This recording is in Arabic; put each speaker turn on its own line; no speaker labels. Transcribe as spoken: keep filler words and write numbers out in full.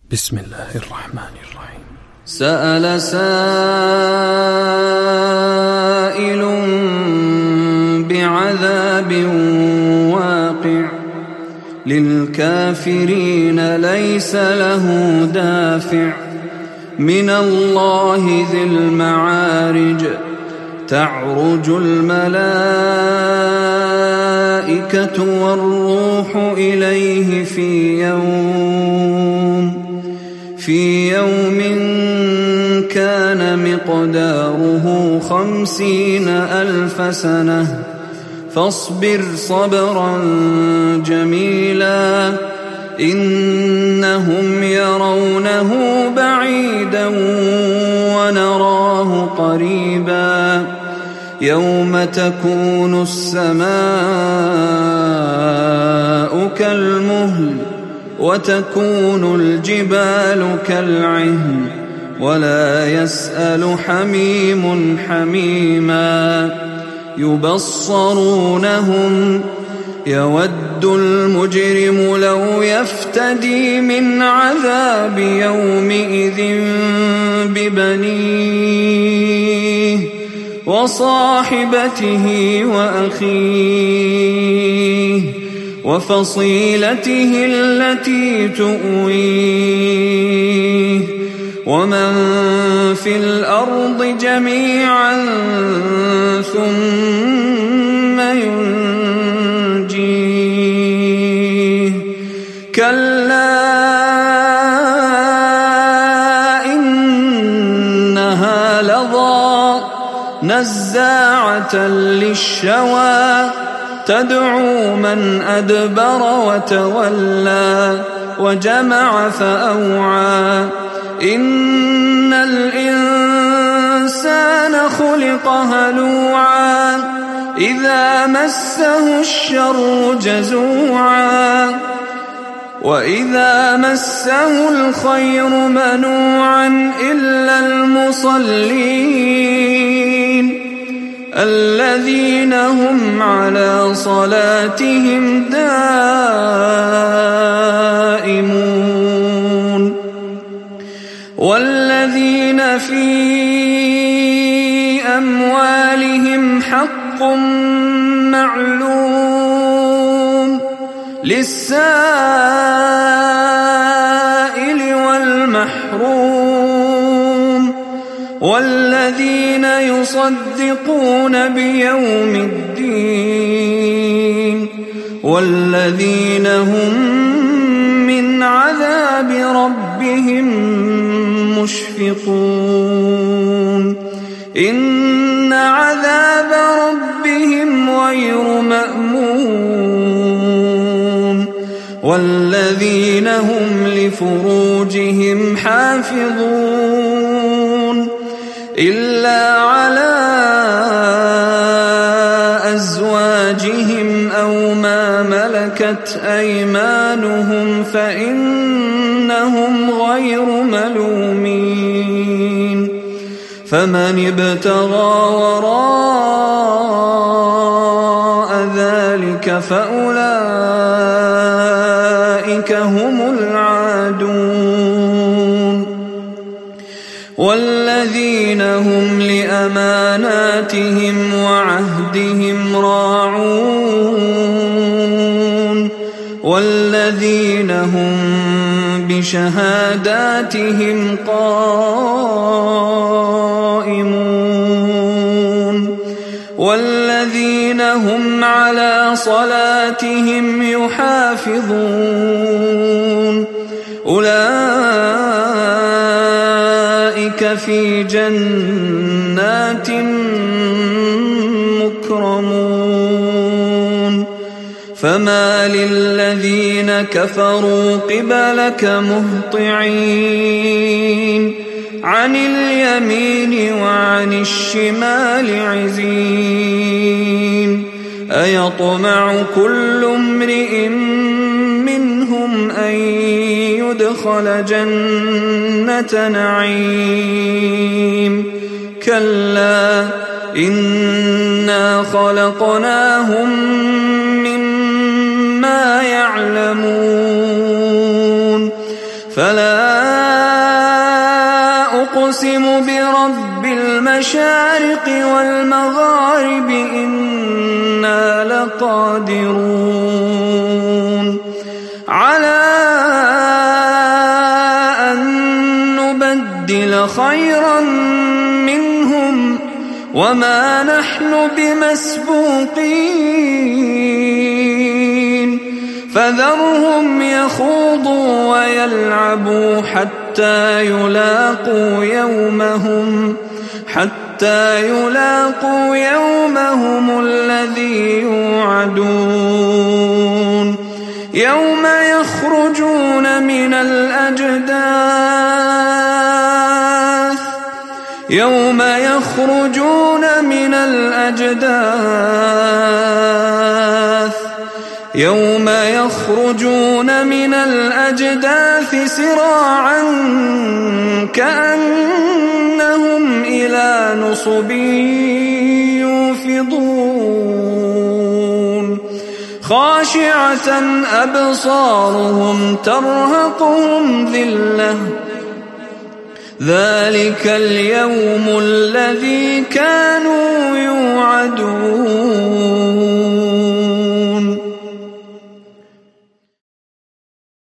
بسم الله الرحمن الرحيم.
سأل سائل بعذاب واقع للكافرين ليس له دافع من الله ذي المعارج تعرج الملائكة والروح إليه في يوم في يوم كان مقداره خمسين ألف سنة فاصبر صبرا جميلا إنهم يرونه بعيدا ونراه قريبا يوم تكون السماء كالمهل وتكون الجبال كالعهن ولا يسأل حميم حميما يبصرونهم يود المجرم لو يفتدي من عذاب يومئذ ببنيه وصاحبته وأخيه وفصيلته التي تؤويه ومن في الأرض جميعا ثم ينجيه كلا إنها لظى نزاعة للشوى تدعو من أدبر وتولى وجمع فأوعى إن الإنسان خلق هلوعا إذا مسه الشر جزوعا وإذا مسه الخير منوعا إلا المصلين الذين هم على صلاتهم دائمون والذين في أموالهم حق معلوم للسائل والمحروم والذين يصدقون بيوم الدين والذين هم من عذاب ربهم مشفقون إن عذاب ربهم غير مأمون والذين هم لفروجهم حافظون إلا على أزواجهم أو ما ملكت أيمانهم فإنهم غير ملومين فمن ابتغى وراء ذلك فأولئك هم العادون والذين هم لأماناتهم وعهدهم راعون والذين هم بشهاداتهم قائمون والذين هم على صلاتهم يحافظون أولئك في جنات مكرمون فما للذين كفروا قبلك مهطعين عن اليمين وعن الشمال عزين أيطمع كل امرئ منهم أن يدخل جنة نعيم كلا إنا خلقناهم مما يعلمون فلا أقسم برب المشارق والمغارب إنا لقادرون على أن نبدل خيرا منهم وما نحن بمسبوقين فذرهم يخوضوا ويلعبوا حتى يلاقوا يومهم حتى يلاقوا يومهم الذي يوعدون يوم يخرجون من الأجداث يوم يخرجون من الأجداث يوم يخرجون من الأجداث سراعا كأنهم إلى نصب يوفضون خاشعة أبصارهم ترهقهم ذلة ذلك اليوم الذي كانوا يوعدون